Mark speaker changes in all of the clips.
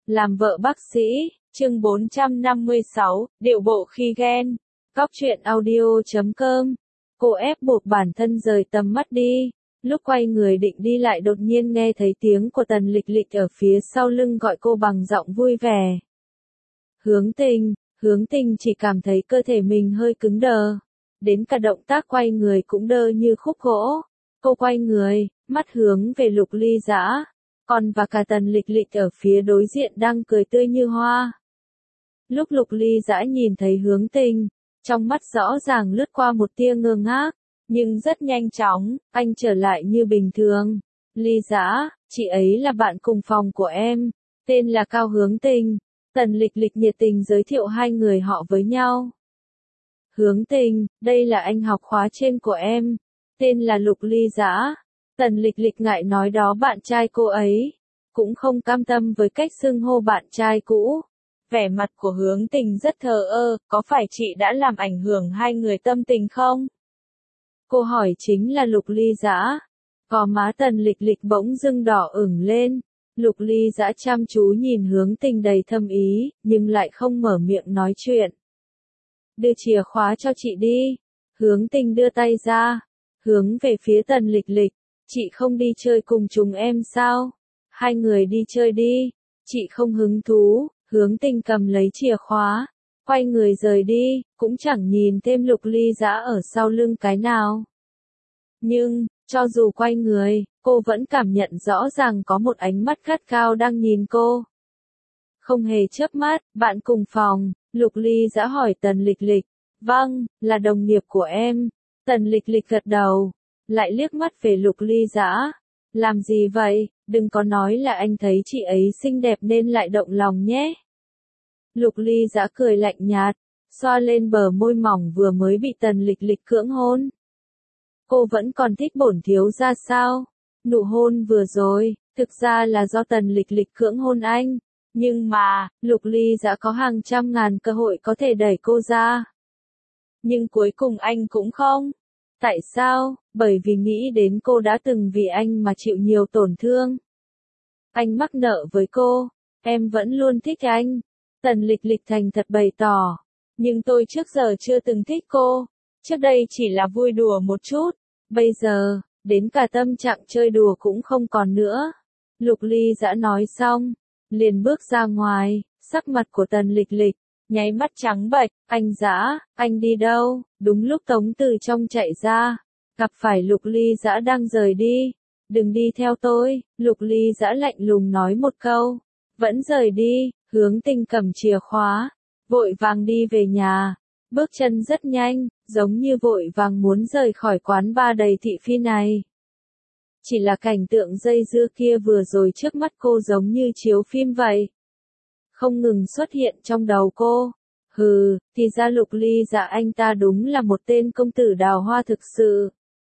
Speaker 1: Làm vợ bác sĩ, chương 456, điệu bộ khi ghen. Cóc truyện audio.com. Cô ép buộc bản thân rời tầm mắt đi. Lúc quay người định đi lại đột nhiên nghe thấy tiếng của Tần Lịch Lịch ở phía sau lưng gọi cô bằng giọng vui vẻ. Hướng Tình chỉ cảm thấy cơ thể mình hơi cứng đờ. Đến cả động tác quay người cũng đơ như khúc gỗ. Cô quay người, mắt hướng về Lục Ly Dã. Còn và cả Tần Lịch Lịch ở phía đối diện đang cười tươi như hoa. Lúc Lục Ly Dã nhìn thấy Hướng Tình, trong mắt rõ ràng lướt qua một tia ngơ ngác, nhưng rất nhanh chóng, anh trở lại như bình thường. Ly Dã, chị ấy là bạn cùng phòng của em, tên là Cao Hướng Tình. Tần Lịch Lịch nhiệt tình giới thiệu hai người họ với nhau. Hướng Tình, đây là anh học khóa trên của em, tên là Lục Ly Dã. Tần Lịch Lịch ngại nói đó bạn trai cô ấy, cũng không cam tâm với cách xưng hô bạn trai cũ. Vẻ mặt của Hướng Tình rất thờ ơ, có phải chị đã làm ảnh hưởng hai người tâm tình không? Cô hỏi chính là Lục Ly Dã. Gò má Tần Lịch Lịch bỗng dưng đỏ ửng lên. Lục Ly Dã chăm chú nhìn Hướng Tình đầy thâm ý, nhưng lại không mở miệng nói chuyện. Đưa chìa khóa cho chị đi. Hướng Tình đưa tay ra, hướng về phía Tần Lịch Lịch. Chị không đi chơi cùng chúng em sao? Hai người đi chơi đi. Chị không hứng thú. Hướng Tình cầm lấy chìa khóa, quay người rời đi, cũng chẳng nhìn thêm Lục Ly Dã ở sau lưng cái nào. Nhưng, cho dù quay người, cô vẫn cảm nhận rõ ràng có một ánh mắt gắt gao đang nhìn cô. Không hề chớp mắt, bạn cùng phòng, Lục Ly Dã hỏi Tần Lịch Lịch. Vâng, là đồng nghiệp của em. Tần Lịch Lịch gật đầu, lại liếc mắt về Lục Ly Dã. Làm gì vậy, đừng có nói là anh thấy chị ấy xinh đẹp nên lại động lòng nhé. Lục Ly Dã cười lạnh nhạt, xoa lên bờ môi mỏng vừa mới bị Tần Lịch Lịch cưỡng hôn. Cô vẫn còn thích bổn thiếu gia sao? Nụ hôn vừa rồi, thực ra là do Tần Lịch Lịch cưỡng hôn anh. Nhưng mà, Lục Ly Dã có hàng trăm ngàn cơ hội có thể đẩy cô ra. Nhưng cuối cùng anh cũng không. Tại sao? Bởi vì nghĩ đến cô đã từng vì anh mà chịu nhiều tổn thương. Anh mắc nợ với cô, em vẫn luôn thích anh. Tần Lịch Lịch thành thật bày tỏ. Nhưng tôi trước giờ chưa từng thích cô. Trước đây chỉ là vui đùa một chút. Bây giờ, đến cả tâm trạng chơi đùa cũng không còn nữa. Lục Ly Dã nói xong, liền bước ra ngoài, sắc mặt của Tần Lịch Lịch nháy mắt trắng bệch. Anh Dã, anh đi đâu? Đúng lúc Tống từ trong chạy ra, gặp phải Lục Ly Dã đang rời đi. Đừng đi theo tôi, Lục Ly Dã lạnh lùng nói một câu. Vẫn rời đi. Hướng Tình cầm chìa khóa, vội vàng đi về nhà. Bước chân rất nhanh, giống như vội vàng muốn rời khỏi quán bar đầy thị phi này. Chỉ là cảnh tượng dây dưa kia vừa rồi trước mắt cô giống như chiếu phim vậy. Không ngừng xuất hiện trong đầu cô. Thì ra Lục Ly Dã anh ta đúng là một tên công tử đào hoa thực sự.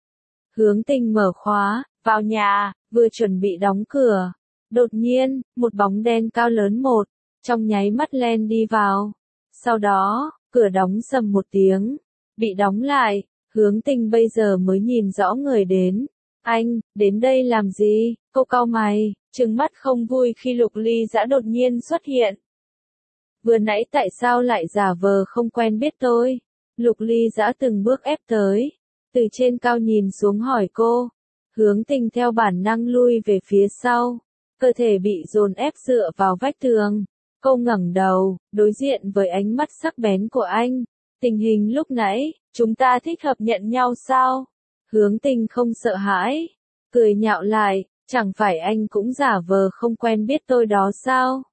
Speaker 1: Hướng Tình mở khóa, vào nhà, vừa chuẩn bị đóng cửa. Đột nhiên, một bóng đen cao lớn trong nháy mắt len đi vào. Sau đó, cửa đóng sầm một tiếng, bị đóng lại. Hướng Tình bây giờ mới nhìn rõ người đến. Anh, đến đây làm gì? Cô cau mày, trừng mắt không vui khi Lục Ly Dã đột nhiên xuất hiện. Vừa nãy tại sao lại giả vờ không quen biết tôi? Lục Ly Dã từng bước ép tới, từ trên cao nhìn xuống hỏi cô. Hướng Tình theo bản năng lui về phía sau, cơ thể bị dồn ép dựa vào vách tường. Cô ngẩng đầu, đối diện với ánh mắt sắc bén của anh. Tình hình lúc nãy, chúng ta thích hợp nhận nhau sao? Hướng Tình không sợ hãi, cười nhạo lại, chẳng phải anh cũng giả vờ không quen biết tôi đó sao?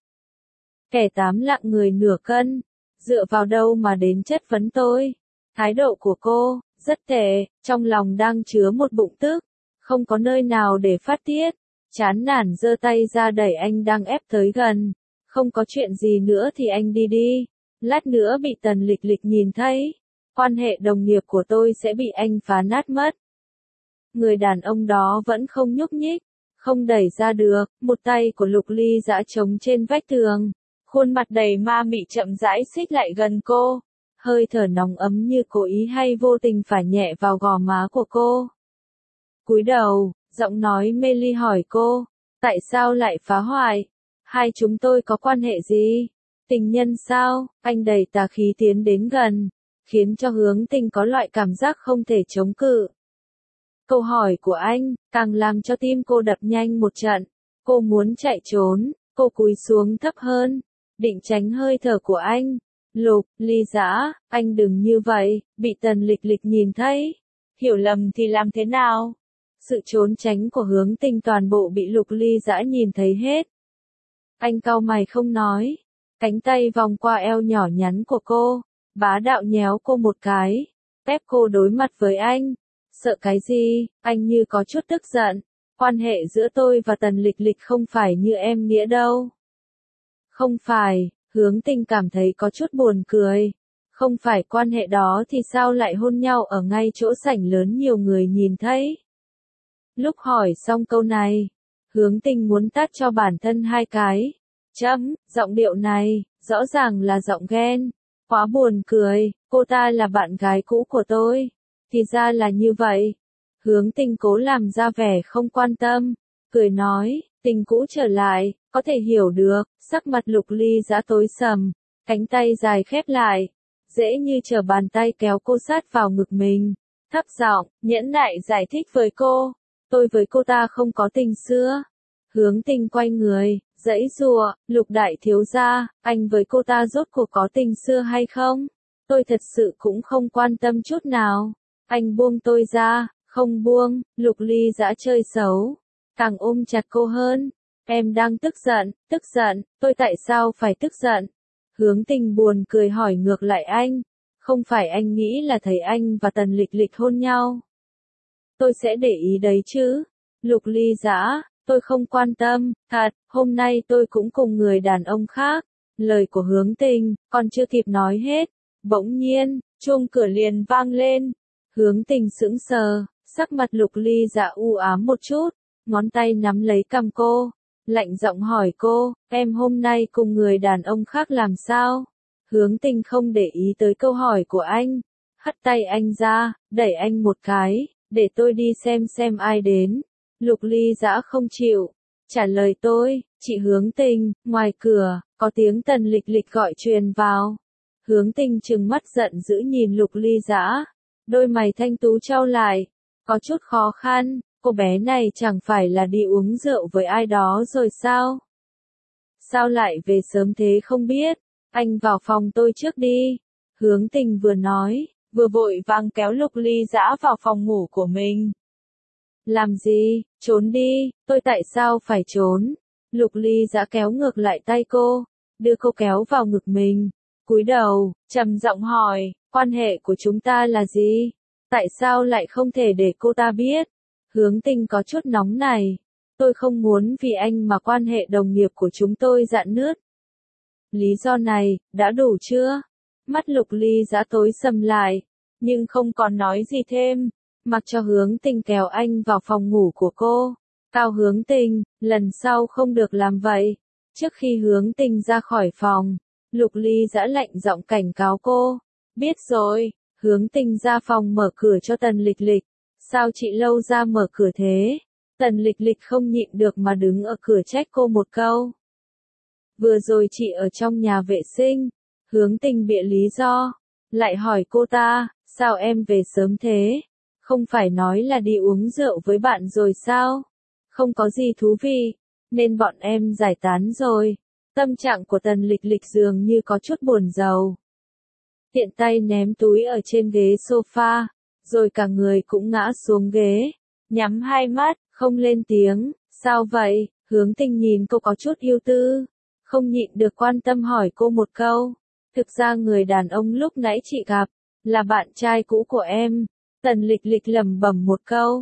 Speaker 1: Kẻ tám lạng người nửa cân, dựa vào đâu mà đến chất vấn tôi? Thái độ của cô rất tệ, trong lòng đang chứa một bụng tức, không có nơi nào để phát tiết. Chán nản giơ tay ra đẩy anh đang ép tới gần. Không có chuyện gì nữa thì anh đi đi. Lát nữa bị Tần Lịch Lịch nhìn thấy, quan hệ đồng nghiệp của tôi sẽ bị anh phá nát mất. Người đàn ông đó vẫn không nhúc nhích, không đẩy ra được. Một tay của Lục Ly Dã trống trên vách tường, khuôn mặt đầy ma mị chậm rãi xích lại gần cô. Hơi thở nóng ấm như cố ý hay vô tình phả nhẹ vào gò má của cô. Cúi đầu, giọng nói mê ly hỏi cô, tại sao lại phá hoại? Hai chúng tôi có quan hệ gì? Tình nhân sao? Anh đầy tà khí tiến đến gần, khiến cho Hướng Tình có loại cảm giác không thể chống cự. Câu hỏi của anh, càng làm cho tim cô đập nhanh một trận. Cô muốn chạy trốn, cô cúi xuống thấp hơn, định tránh hơi thở của anh. Lục, Ly Dã, anh đừng như vậy, bị Tần Lịch Lịch nhìn thấy. Hiểu lầm thì làm thế nào? Sự trốn tránh của Hướng Tình toàn bộ bị Lục Ly Dã nhìn thấy hết. Anh cau mày không nói, cánh tay vòng qua eo nhỏ nhắn của cô, bá đạo nhéo cô một cái, ép cô đối mặt với anh. Sợ cái gì? Anh như có chút tức giận. Quan hệ giữa tôi và Tần Lịch Lịch không phải như em nghĩa đâu. Không phải, Hướng Tình cảm thấy có chút buồn cười. Không phải quan hệ đó thì sao lại hôn nhau ở ngay chỗ sảnh lớn nhiều người nhìn thấy. Lúc hỏi xong câu này, Hướng Tình muốn tát cho bản thân hai cái. Giọng điệu này, rõ ràng là giọng ghen. Quá buồn cười, cô ta là bạn gái cũ của tôi. Thì ra là như vậy. Hướng Tình cố làm ra vẻ không quan tâm, cười nói, tình cũ trở lại, có thể hiểu được. Sắc mặt Lục Ly Dã tối sầm, cánh tay dài khép lại, dễ như trở bàn tay kéo cô sát vào ngực mình. Thấp giọng, nhẫn nại giải thích với cô, tôi với cô ta không có tình xưa. Hướng Tình quay người, giãy giụa, Lục đại thiếu gia, anh với cô ta rốt cuộc có tình xưa hay không? Tôi thật sự cũng không quan tâm chút nào. Anh buông tôi ra. Không buông. Lục Ly Dã chơi xấu, càng ôm chặt cô hơn. Em đang tức giận, tôi tại sao phải tức giận? Hướng Tình buồn cười hỏi ngược lại anh, không phải anh nghĩ là thấy anh và Tần Lịch Lịch hôn nhau, tôi sẽ để ý đấy chứ? Lục Ly Dã, tôi không quan tâm, thật, hôm nay tôi cũng cùng người đàn ông khác. Lời của Hướng Tình, còn chưa kịp nói hết, bỗng nhiên, chuông cửa liền vang lên. Hướng Tình sững sờ, sắc mặt Lục Ly Dã u ám một chút, ngón tay nắm lấy cằm cô, lạnh giọng hỏi cô, em hôm nay cùng người đàn ông khác làm sao? Hướng Tình không để ý tới câu hỏi của anh, hất tay anh ra, đẩy anh một cái, để tôi đi xem ai đến. Lục Ly Dã không chịu, trả lời tôi, chị Hướng Tình. Ngoài cửa, có tiếng Tần Lịch Lịch gọi truyền vào. Hướng Tình trừng mắt giận dữ nhìn Lục Ly Dã, đôi mày thanh tú chau lại, có chút khó khăn, cô bé này chẳng phải là đi uống rượu với ai đó rồi sao? Sao lại về sớm thế không biết? Anh vào phòng tôi trước đi. Hướng Tình vừa nói, vừa vội vàng kéo Lục Ly Dã vào phòng ngủ của mình. Làm gì? Trốn đi, tôi tại sao phải trốn? Lục Ly Dã kéo ngược lại tay cô, đưa cô kéo vào ngực mình, cúi đầu, trầm giọng hỏi, quan hệ của chúng ta là gì? Tại sao lại không thể để cô ta biết? Hướng Tình có chút nóng này. Tôi không muốn vì anh mà quan hệ đồng nghiệp của chúng tôi rạn nứt. Lý do này, đã đủ chưa? Mắt Lục Ly Dã tối sầm lại, nhưng không còn nói gì thêm, mặc cho Hướng Tình kéo anh vào phòng ngủ của cô. Cao Hướng Tình, lần sau không được làm vậy. Trước khi Hướng Tình ra khỏi phòng, Lục Ly Dã lạnh giọng cảnh cáo cô. Biết rồi. Hướng Tình ra phòng mở cửa cho Tần Lịch Lịch. Sao chị lâu ra mở cửa thế? Tần Lịch Lịch không nhịn được mà đứng ở cửa trách cô một câu. Vừa rồi chị ở trong nhà vệ sinh. Hướng Tình bịa lý do. Lại hỏi cô ta, sao em về sớm thế? Không phải nói là đi uống rượu với bạn rồi sao? Không có gì thú vị, nên bọn em giải tán rồi. Tâm trạng của Tần Lịch Lịch dường như có chút buồn rầu. Tiện tay ném túi ở trên ghế sofa, rồi cả người cũng ngã xuống ghế, nhắm hai mắt, không lên tiếng. Sao vậy? Hướng Tình nhìn cô có chút ưu tư, không nhịn được quan tâm hỏi cô một câu. Thực ra người đàn ông lúc nãy chị gặp, là bạn trai cũ của em. Tần Lịch Lịch lẩm bẩm một câu.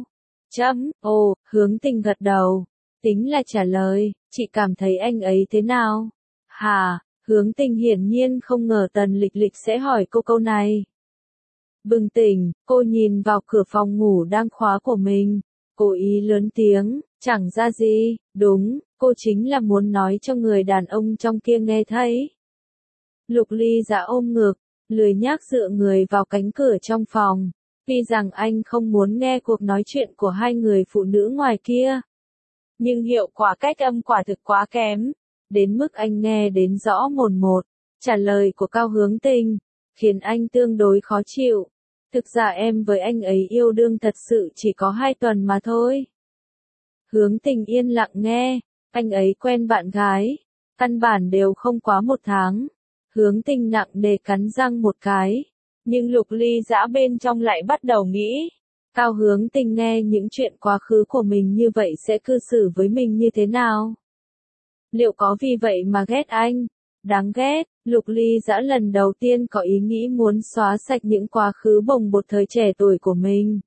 Speaker 1: Ồ, Hướng Tình gật đầu, tính là trả lời, chị cảm thấy anh ấy thế nào? Hả? Hướng Tình hiển nhiên không ngờ Tần Lịch Lịch sẽ hỏi cô câu này. Bừng tỉnh, cô nhìn vào cửa phòng ngủ đang khóa của mình, cố ý lớn tiếng, chẳng ra gì, đúng, cô chính là muốn nói cho người đàn ông trong kia nghe thấy. Lục Ly Dã ôm ngực, lười nhác dựa người vào cánh cửa trong phòng, vì rằng anh không muốn nghe cuộc nói chuyện của hai người phụ nữ ngoài kia. Nhưng hiệu quả cách âm quả thực quá kém. đến mức anh nghe đến rõ mồn một. Trả lời của Cao Hướng Tình, khiến anh tương đối khó chịu. Thực ra em với anh ấy yêu đương thật sự chỉ có 2 tuần mà thôi. Hướng Tình yên lặng nghe, anh ấy quen bạn gái, căn bản đều không quá 1 tháng. Hướng Tình nặng nề cắn răng một cái, nhưng Lục Ly Dã bên trong lại bắt đầu nghĩ. Cao Hướng Tình nghe những chuyện quá khứ của mình như vậy sẽ cư xử với mình như thế nào? Liệu có vì vậy mà ghét anh? Đáng ghét, Lục Ly Dã lần đầu tiên có ý nghĩ muốn xóa sạch những quá khứ bồng bột thời trẻ tuổi của mình.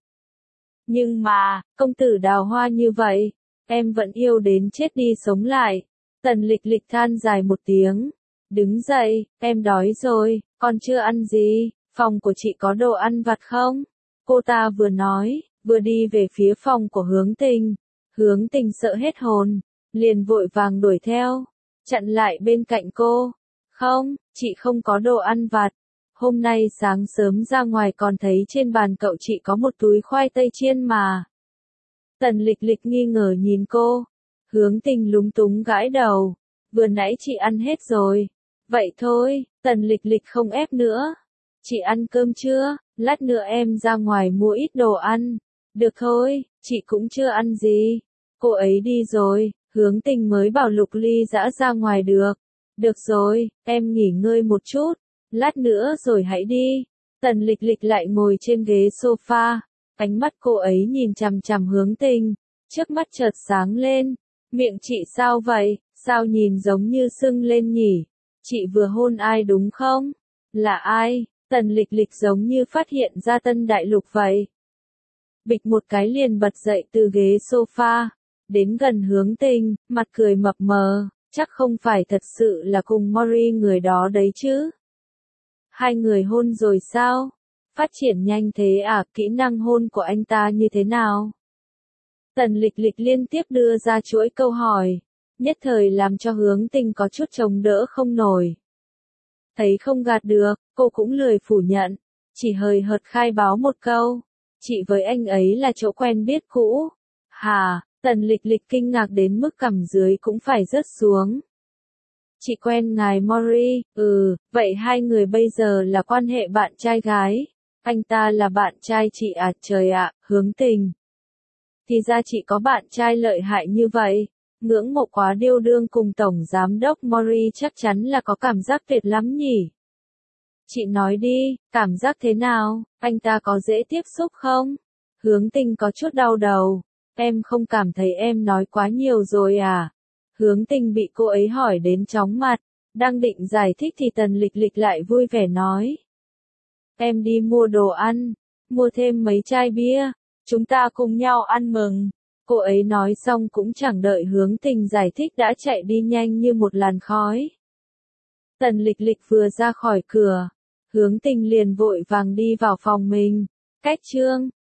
Speaker 1: Nhưng mà, công tử đào hoa như vậy, em vẫn yêu đến chết đi sống lại. Tần Lịch Lịch than dài một tiếng. Đứng dậy, em đói rồi, con chưa ăn gì, phòng của chị có đồ ăn vặt không? Cô ta vừa nói, vừa đi về phía phòng của Hướng Tình. Hướng Tình sợ hết hồn, liền vội vàng đuổi theo, chặn lại bên cạnh cô. Không, chị không có đồ ăn vặt. Hôm nay sáng sớm ra ngoài còn thấy trên bàn cậu chị có một túi khoai tây chiên mà. Tần Lịch Lịch nghi ngờ nhìn cô. Hướng Tình lúng túng gãi đầu. Vừa nãy chị ăn hết rồi. Vậy thôi, Tần Lịch Lịch không ép nữa. Chị ăn cơm chưa? Lát nữa em ra ngoài mua ít đồ ăn. Được thôi, chị cũng chưa ăn gì. Cô ấy đi rồi, Hướng Tình mới bảo Lục Ly Dã ra ngoài được. Được rồi, em nghỉ ngơi một chút. Lát nữa rồi hãy đi. Tần Lịch Lịch lại ngồi trên ghế sofa. Ánh mắt cô ấy nhìn chằm chằm Hướng Tình. Trước mắt chợt sáng lên. Miệng chị sao vậy? Sao nhìn giống như sưng lên nhỉ? Chị vừa hôn ai đúng không? Là ai? Tần Lịch Lịch giống như phát hiện ra tân đại lục vậy. Bịch một cái liền bật dậy từ ghế sofa. Đến gần Hướng Tình, mặt cười mập mờ. Chắc không phải thật sự là cùng Mori người đó đấy chứ? Hai người hôn rồi sao? Phát triển nhanh thế à, kỹ năng hôn của anh ta như thế nào? Tần Lịch Lịch liên tiếp đưa ra chuỗi câu hỏi, nhất thời làm cho Hướng Tình có chút chống đỡ không nổi. Thấy không gạt được, cô cũng lười phủ nhận, chỉ hời hợt khai báo một câu. Chị với anh ấy là chỗ quen biết cũ. Hà, Tần Lịch Lịch kinh ngạc đến mức cằm dưới cũng phải rớt xuống. Chị quen ngài Mori, vậy hai người bây giờ là quan hệ bạn trai gái. Anh ta là bạn trai chị à, trời ạ, Hướng Tình. Thì ra chị có bạn trai lợi hại như vậy. Ngưỡng mộ quá, điêu đương cùng Tổng Giám đốc Mori chắc chắn là có cảm giác tuyệt lắm nhỉ. Chị nói đi, cảm giác thế nào, anh ta có dễ tiếp xúc không? Hướng Tình có chút đau đầu. Em không cảm thấy em nói quá nhiều rồi à? Hướng Tình bị cô ấy hỏi đến chóng mặt. Đang định giải thích thì Tần Lịch Lịch lại vui vẻ nói. Em đi mua đồ ăn, mua thêm mấy chai bia, chúng ta cùng nhau ăn mừng. Cô ấy nói xong cũng chẳng đợi Hướng Tình giải thích đã chạy đi nhanh như một làn khói. Tần Lịch Lịch vừa ra khỏi cửa, Hướng Tình liền vội vàng đi vào phòng mình. Cách chương